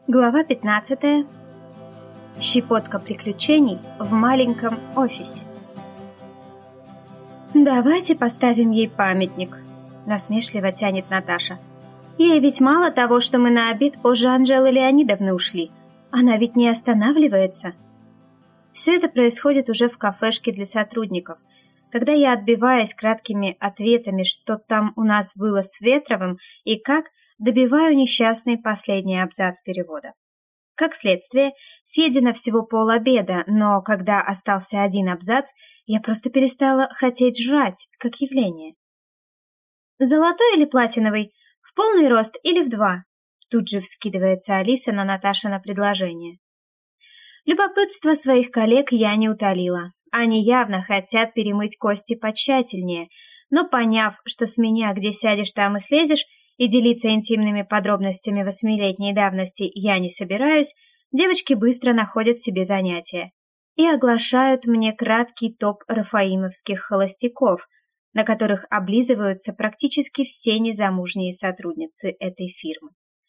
Глава 15. Щепотка приключений в маленьком офисе. «Давайте поставим ей памятник», — насмешливо тянет Наташа. «Ей ведь мало того, что мы на обед позже Анжелы Леонидовны ушли. Она ведь не останавливается». Все это происходит уже в кафешке для сотрудников, когда я, отбиваясь краткими ответами, что там у нас было с Ветровым и как, добиваю несчастный последний абзац перевода. Как следствие, съедено всего полобеда, но когда остался один абзац, я просто перестала хотеть жрать, как явление. «Золотой или платиновый? В полный рост или в 2?» Тут же вскидывается Алиса на Наташино предложение. Любопытство своих коллег я не утолила. Они явно хотят перемыть кости потщательнее, но поняв, что с меня где сядешь, там и слезешь, и делиться интимными подробностями 8-летней давности я не собираюсь, девочки быстро находят себе занятия и оглашают мне краткий топ рафаимовских холостяков, на которых облизываются практически все незамужние сотрудницы этой фирмы.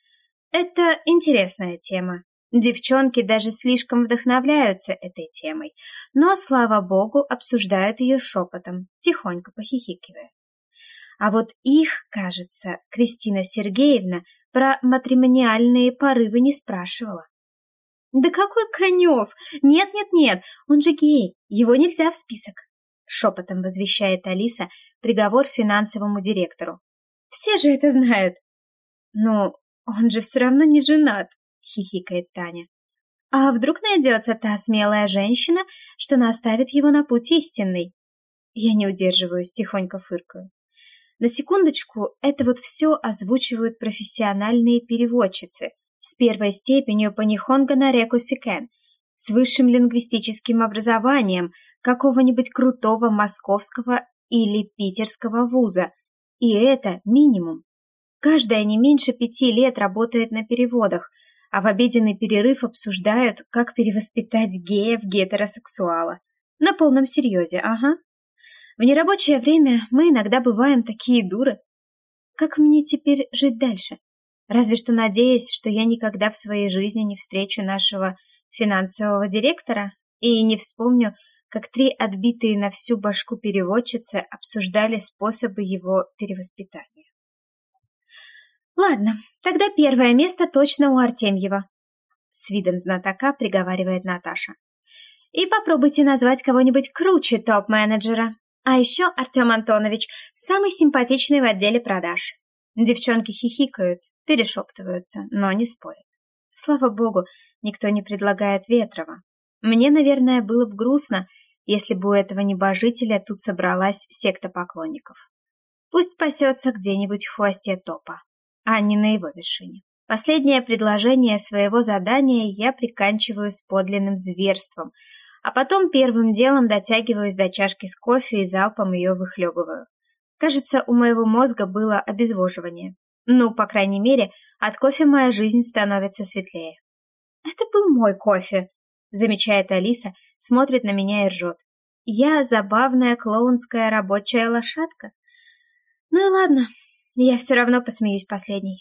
Это интересная тема. Девчонки даже слишком вдохновляются этой темой, но, слава богу, обсуждают ее шепотом, тихонько похихикивая. А вот их, кажется, Кристина Сергеевна про матримониальные порывы не спрашивала. «Да какой Конев? Нет, он же гей, его нельзя в список», шепотом возвещает Алиса приговор финансовому директору. «Все же это знают». «Ну, он же все равно не женат», хихикает Таня. «А вдруг найдется та смелая женщина, что наставит его на путь истинный?» Я не удерживаюсь, тихонько фыркаю. На секундочку, это вот все озвучивают профессиональные переводчицы с первой степенью по Нихонго на реку Сикен, с высшим лингвистическим образованием какого-нибудь крутого московского или питерского вуза. И это минимум. Каждая не меньше 5 лет работает на переводах, а в обеденный перерыв обсуждают, как перевоспитать гея-гетеросексуала. На полном серьезе, ага. В нерабочее время мы иногда бываем такие дуры. Как мне теперь жить дальше? Разве что надеясь, что я никогда в своей жизни не встречу нашего финансового директора и не вспомню, как 3 отбитые на всю башку переводчицы обсуждали способы его перевоспитания. «Ладно, тогда первое место точно у Артемьева», с видом знатока приговаривает Наташа. «И попробуйте назвать кого-нибудь круче топ-менеджера. А еще Артем Антонович, самый симпатичный в отделе продаж». Девчонки хихикают, перешептываются, но не спорят. Слава богу, никто не предлагает Ветрова. Мне, наверное, было бы грустно, если бы у этого небожителя тут собралась секта поклонников. Пусть пасется где-нибудь в хвосте топа, а не на его вершине. Последнее предложение своего задания я приканчиваю с подлинным зверством, а потом первым делом дотягиваюсь до чашки с кофе и залпом ее выхлебываю. Кажется, у моего мозга было обезвоживание. Ну, по крайней мере, от кофе моя жизнь становится светлее. «Это был мой кофе», — замечает Алиса, смотрит на меня и ржет. «Я забавная клоунская рабочая лошадка». Ну и ладно, я все равно посмеюсь последней.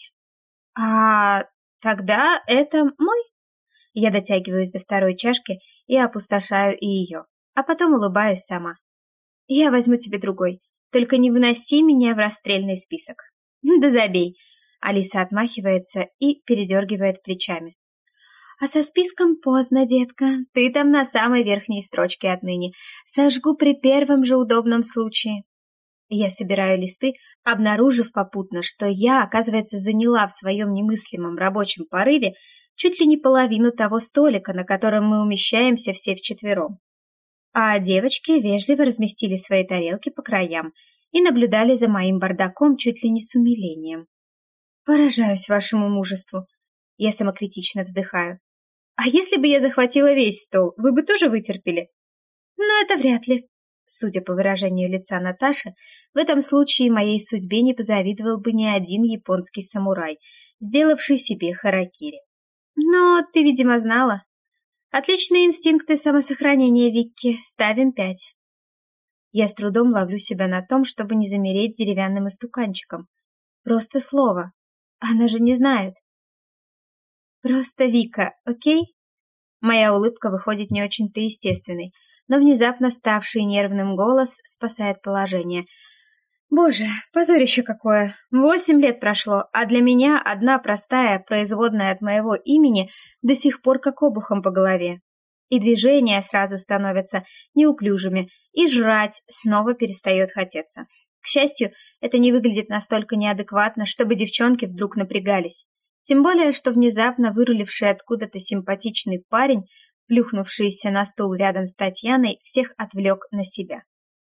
«А тогда это мой?» Я дотягиваюсь до второй чашки и опустошаю и ее, а потом улыбаюсь сама. «Я возьму тебе другой, только не выноси меня в расстрельный список». «Да забей», — Алиса отмахивается и передергивает плечами. «А со списком поздно, детка, ты там на самой верхней строчке отныне. Сожгу при первом же удобном случае». Я собираю листы, обнаружив попутно, что я, оказывается, заняла в своем немыслимом рабочем порыве чуть ли не половину того столика, на котором мы умещаемся все вчетвером. А девочки вежливо разместили свои тарелки по краям и наблюдали за моим бардаком чуть ли не с умилением. «Поражаюсь вашему мужеству», — я самокритично вздыхаю. «А если бы я захватила весь стол, вы бы тоже вытерпели?» «Ну, это вряд ли». Судя по выражению лица Наташи, в этом случае моей судьбе не позавидовал бы ни один японский самурай, сделавший себе харакири. «Но ты, видимо, знала. Отличные инстинкты самосохранения, Викки. Ставим 5. Я с трудом ловлю себя на том, чтобы не замереть деревянным истуканчиком. Просто слово. Она же не знает. Просто Вика, окей? Моя улыбка выходит не очень-то естественной, но внезапно ставший нервным голос спасает положение. Боже, позорище какое! 8 лет прошло, а для меня одна простая, производная от моего имени, до сих пор как обухом по голове. И движения сразу становятся неуклюжими, и жрать снова перестает хотеться. К счастью, это не выглядит настолько неадекватно, чтобы девчонки вдруг напрягались. Тем более, что внезапно выруливший откуда-то симпатичный парень, плюхнувшийся на стул рядом с Татьяной, всех отвлек на себя.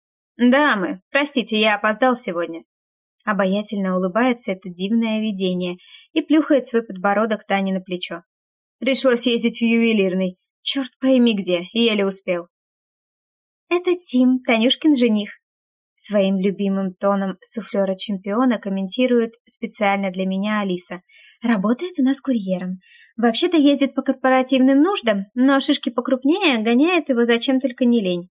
«Дамы, простите, я опоздал сегодня». Обаятельно улыбается это дивное видение и плюхает свой подбородок Тане на плечо. «Пришлось ездить в ювелирный. Черт пойми где, еле успел». «Это Тим, Танюшкин жених». Своим любимым тоном суфлера-чемпиона комментирует специально для меня Алиса. Работает у нас курьером. Вообще-то ездит по корпоративным нуждам, но шишки покрупнее гоняет его зачем только не лень.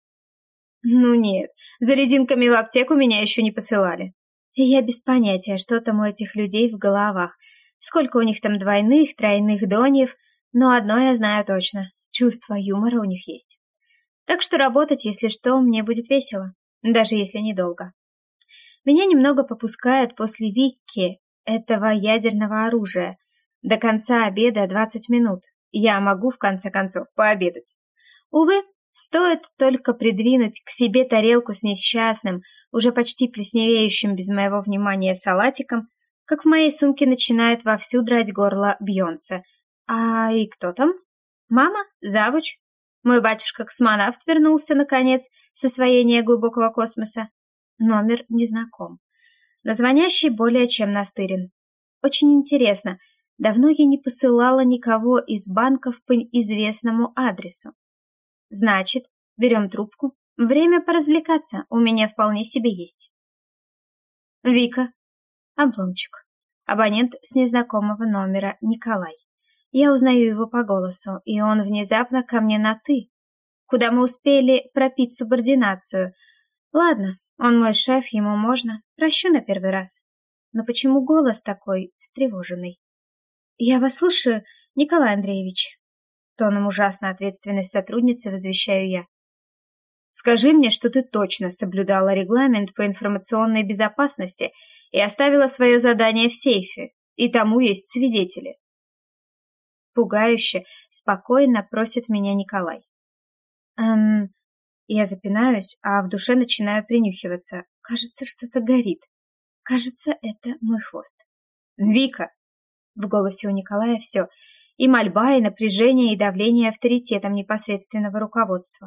Ну нет, за резинками в аптеку меня еще не посылали. Я без понятия, что там у этих людей в головах. Сколько у них там двойных, тройных доньев, но одно я знаю точно. Чувство юмора у них есть. Так что работать, если что, мне будет весело. Даже если недолго. Меня немного попускает после Вики, этого ядерного оружия. До конца обеда 20 минут. Я могу, в конце концов, пообедать. Увы, стоит только придвинуть к себе тарелку с несчастным, уже почти плесневеющим без моего внимания салатиком, как в моей сумке начинает вовсю драть горло Бьонсе. А и кто там? Мама? Завуч? Мой батюшка-космонавт вернулся, наконец, с освоения глубокого космоса. Номер незнаком. Но звонящий более чем настырен. Очень интересно, давно я не посылала никого из банков по известному адресу. Значит, берем трубку. Время поразвлекаться у меня вполне себе есть. Вика. Обломчик. Абонент с незнакомого номера Николай. Я узнаю его по голосу, и он внезапно ко мне на «ты». Куда мы успели пропить субординацию. Ладно, он мой шеф, ему можно. Прощу на первый раз. Но почему голос такой встревоженный? Я вас слушаю, Николай Андреевич. Тоном ужасно ответственной сотрудницы возвещаю я. Скажи мне, что ты точно соблюдала регламент по информационной безопасности и оставила свое задание в сейфе, и тому есть свидетели. Пугающе, спокойно просит меня Николай. Я запинаюсь, а в душе начинаю принюхиваться. Кажется, что-то горит. Кажется, это мой хвост. «Вика!» В голосе у Николая все. И мольба, и напряжение, и давление авторитетом непосредственного руководства.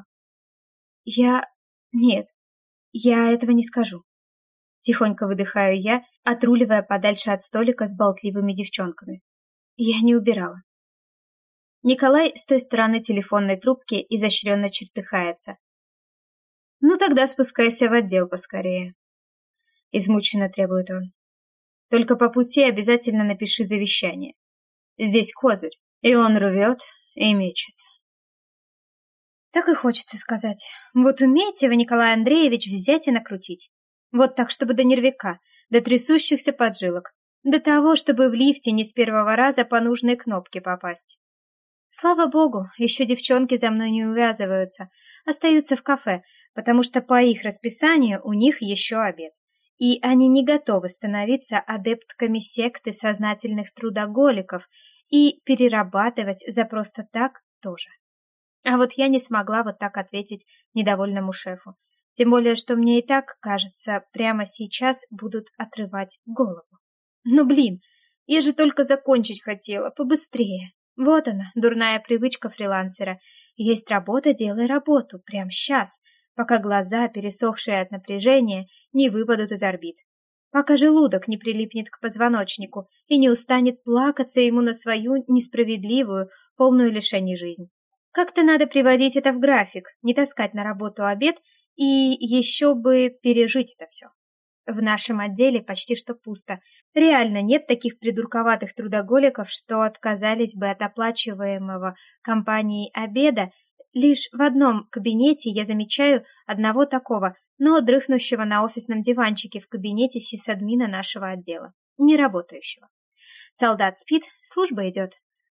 Нет, я этого не скажу. Тихонько выдыхаю я, отруливая подальше от столика с болтливыми девчонками. Я не убирала. Николай с той стороны телефонной трубки изощренно чертыхается. «Ну тогда спускайся в отдел поскорее», — измученно требует он. «Только по пути обязательно напиши завещание. Здесь козырь, и он рвет и мечет». Так и хочется сказать. Вот умеете вы, Николай Андреевич, взять и накрутить. Вот так, чтобы до нервяка, до трясущихся поджилок, до того, чтобы в лифте не с первого раза по нужной кнопке попасть. Слава богу, еще девчонки за мной не увязываются, остаются в кафе, потому что по их расписанию у них еще обед. И они не готовы становиться адептками секты сознательных трудоголиков и перерабатывать за просто так тоже. А вот я не смогла вот так ответить недовольному шефу. Тем более, что мне и так, кажется, прямо сейчас будут отрывать голову. Но блин, я же только закончить хотела, побыстрее. Вот она, дурная привычка фрилансера. Есть работа, делай работу, прямо сейчас, пока глаза, пересохшие от напряжения, не выпадут из орбит. Пока желудок не прилипнет к позвоночнику и не устанет плакаться ему на свою несправедливую, полную лишений жизнь. Как-то надо приводить это в график, не таскать на работу обед и еще бы пережить это все. В нашем отделе почти что пусто. Реально нет таких придурковатых трудоголиков, что отказались бы от оплачиваемого компанией обеда. Лишь в одном кабинете я замечаю одного такого, но дрыхнущего на офисном диванчике в кабинете сисадмина нашего отдела, не работающего. Солдат спит, служба идет.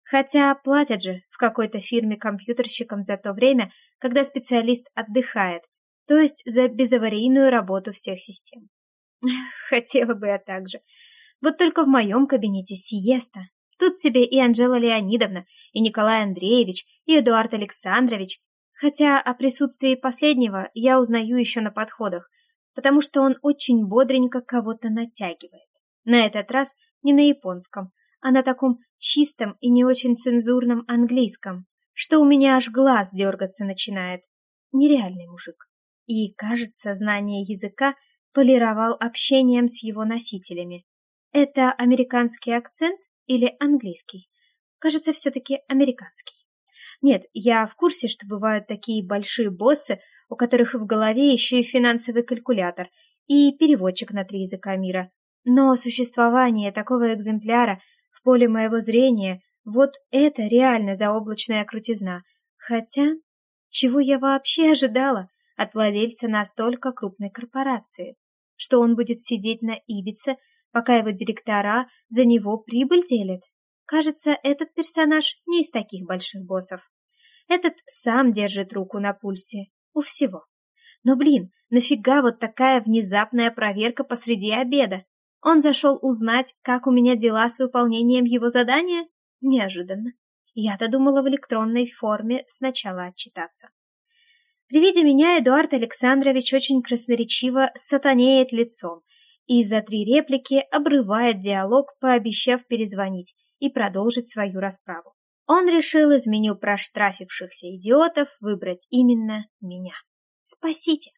Хотя платят же в какой-то фирме компьютерщикам за то время, когда специалист отдыхает, то есть за безаварийную работу всех систем. Хотела бы я так же. Вот только в моем кабинете сиеста. Тут тебе и Анжела Леонидовна, и Николай Андреевич, и Эдуард Александрович. Хотя о присутствии последнего я узнаю еще на подходах, потому что он очень бодренько кого-то натягивает. На этот раз не на японском, а на таком чистом и не очень цензурном английском, что у меня аж глаз дергаться начинает. Нереальный мужик. И, кажется, знание языка полировал общением с его носителями. Это американский акцент или английский? Кажется, все-таки американский. Нет, я в курсе, что бывают такие большие боссы, у которых в голове еще и финансовый калькулятор, и переводчик на 3 языка мира. Но существование такого экземпляра в поле моего зрения, вот это реально заоблачная крутизна. Хотя, чего я вообще ожидала от владельца настолько крупной корпорации? Что он будет сидеть на Ибице, пока его директора за него прибыль делят? Кажется, этот персонаж не из таких больших боссов. Этот сам держит руку на пульсе. У всего. Но, блин, нафига вот такая внезапная проверка посреди обеда? Он зашел узнать, как у меня дела с выполнением его задания? Неожиданно. Я-то думала в электронной форме сначала отчитаться. При виде меня Эдуард Александрович очень красноречиво сатанеет лицом и за 3 реплики обрывает диалог, пообещав перезвонить и продолжить свою расправу. Он решил из меню проштрафившихся идиотов выбрать именно меня. Спасите!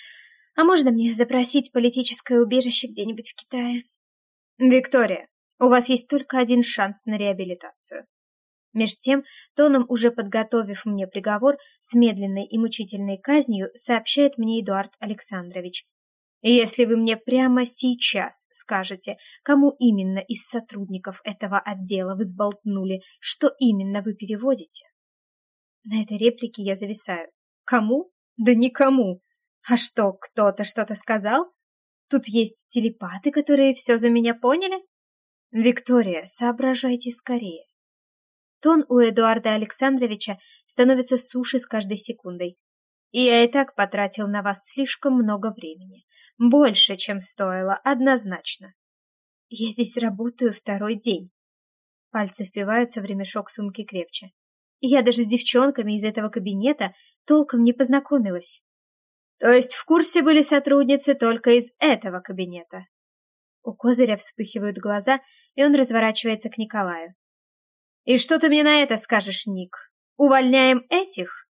А можно мне запросить политическое убежище где-нибудь в Китае? Виктория, у вас есть только один шанс на реабилитацию. Меж тем, тоном уже подготовив мне приговор с медленной и мучительной казнью, сообщает мне Эдуард Александрович. Если вы мне прямо сейчас скажете, кому именно из сотрудников этого отдела вы сболтнули, что именно вы переводите. На этой реплике я зависаю. Кому? Да никому. А что, кто-то что-то сказал? Тут есть телепаты, которые все за меня поняли? Виктория, соображайте скорее. Тон у Эдуарда Александровича становится суше с каждой секундой. И я и так потратил на вас слишком много времени. Больше, чем стоило, однозначно. Я здесь работаю 2-й день. Пальцы впиваются в ремешок сумки крепче. И я даже с девчонками из этого кабинета толком не познакомилась. То есть в курсе были сотрудницы только из этого кабинета? У Козыря вспыхивают глаза, и он разворачивается к Николаю. И что ты мне на это скажешь, Ник? Увольняем этих?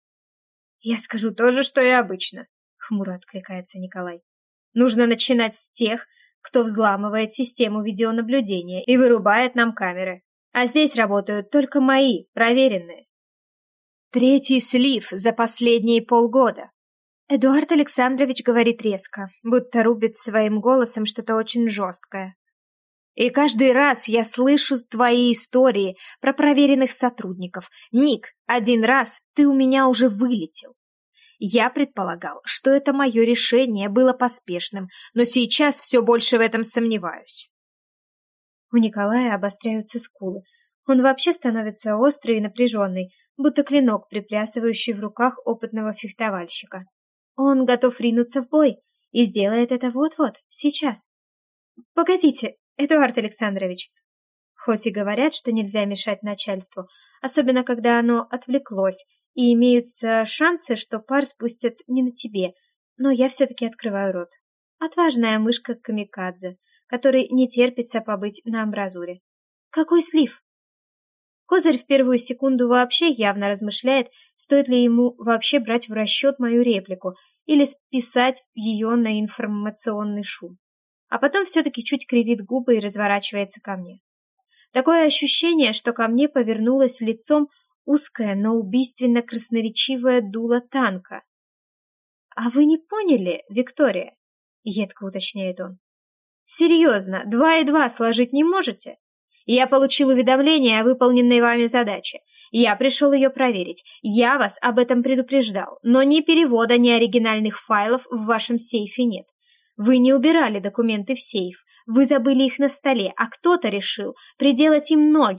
Я скажу то же, что и обычно, хмуро откликается Николай. Нужно начинать с тех, кто взламывает систему видеонаблюдения и вырубает нам камеры. А здесь работают только мои, проверенные. 3-й слив за последние полгода. Эдуард Александрович говорит резко, будто рубит своим голосом что-то очень жесткое. И каждый раз я слышу твои истории про проверенных сотрудников. Ник, 1 раз ты у меня уже вылетел. Я предполагал, что это мое решение было поспешным, но сейчас все больше в этом сомневаюсь. У Николая обостряются скулы. Он вообще становится острый и напряженный, будто клинок, приплясывающий в руках опытного фехтовальщика. Он готов ринуться в бой и сделает это вот-вот, сейчас. Погодите, Эдуард Александрович. Хоть и говорят, что нельзя мешать начальству, особенно когда оно отвлеклось, и имеются шансы, что пар спустят не на тебе, но я все-таки открываю рот. Отважная мышка камикадзе, который не терпится побыть на амбразуре. Какой слив? Козырь в первую секунду вообще явно размышляет, стоит ли ему вообще брать в расчет мою реплику или списать ее на информационный шум. А потом все-таки чуть кривит губы и разворачивается ко мне. Такое ощущение, что ко мне повернулось лицом узкое, но убийственно красноречивое дуло танка. «А вы не поняли, Виктория?» — едко уточняет он. «Серьезно, 2 и 2 сложить не можете? Я получил уведомление о выполненной вами задаче. Я пришел ее проверить. Я вас об этом предупреждал, но ни перевода, ни оригинальных файлов в вашем сейфе нет. Вы не убирали документы в сейф, вы забыли их на столе, а кто-то решил приделать им ноги.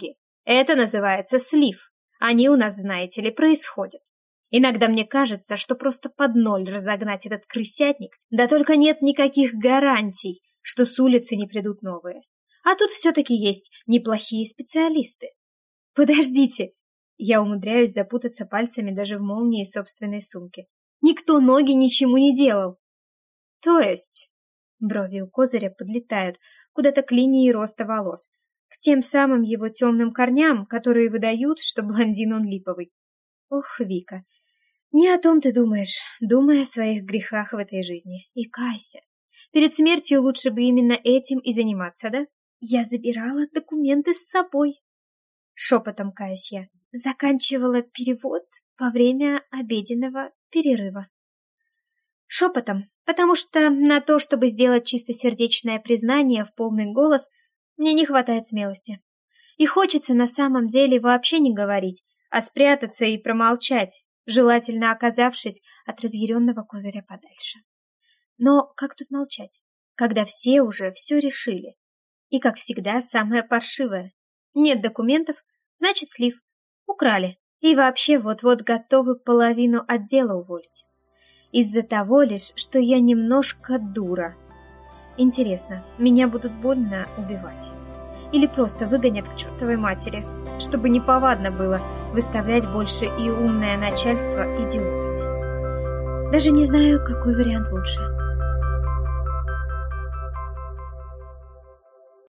Это называется слив. Они у нас, знаете ли, происходят. Иногда мне кажется, что просто под ноль разогнать этот крысятник, да только нет никаких гарантий, что с улицы не придут новые. А тут все-таки есть неплохие специалисты. Подождите, я умудряюсь запутаться пальцами даже в молнии собственной сумки. Никто ноги ничему не делал. То есть... Брови у Козыря подлетают куда-то к линии роста волос, к тем самым его темным корням, которые выдают, что блондин он липовый. Ох, Вика, не о том ты думаешь, думай о своих грехах в этой жизни. И кайся. Перед смертью лучше бы именно этим и заниматься, да? Я забирала документы с собой. Шепотом каюсь я. Заканчивала перевод во время обеденного перерыва. Шепотом, потому что на то, чтобы сделать чистосердечное признание в полный голос, мне не хватает смелости. И хочется на самом деле вообще не говорить, а спрятаться и промолчать, желательно оказавшись от разъяренного Козыря подальше. Но как тут молчать, когда все уже все решили? И, как всегда, самое паршивое. Нет документов, значит слив. Украли. И вообще вот-вот готовы половину отдела уволить. Из-за того лишь, что я немножко дура. Интересно, меня будут больно убивать? Или просто выгонят к чертовой матери, чтобы неповадно было выставлять больше и умное начальство идиотами? Даже не знаю, какой вариант лучше.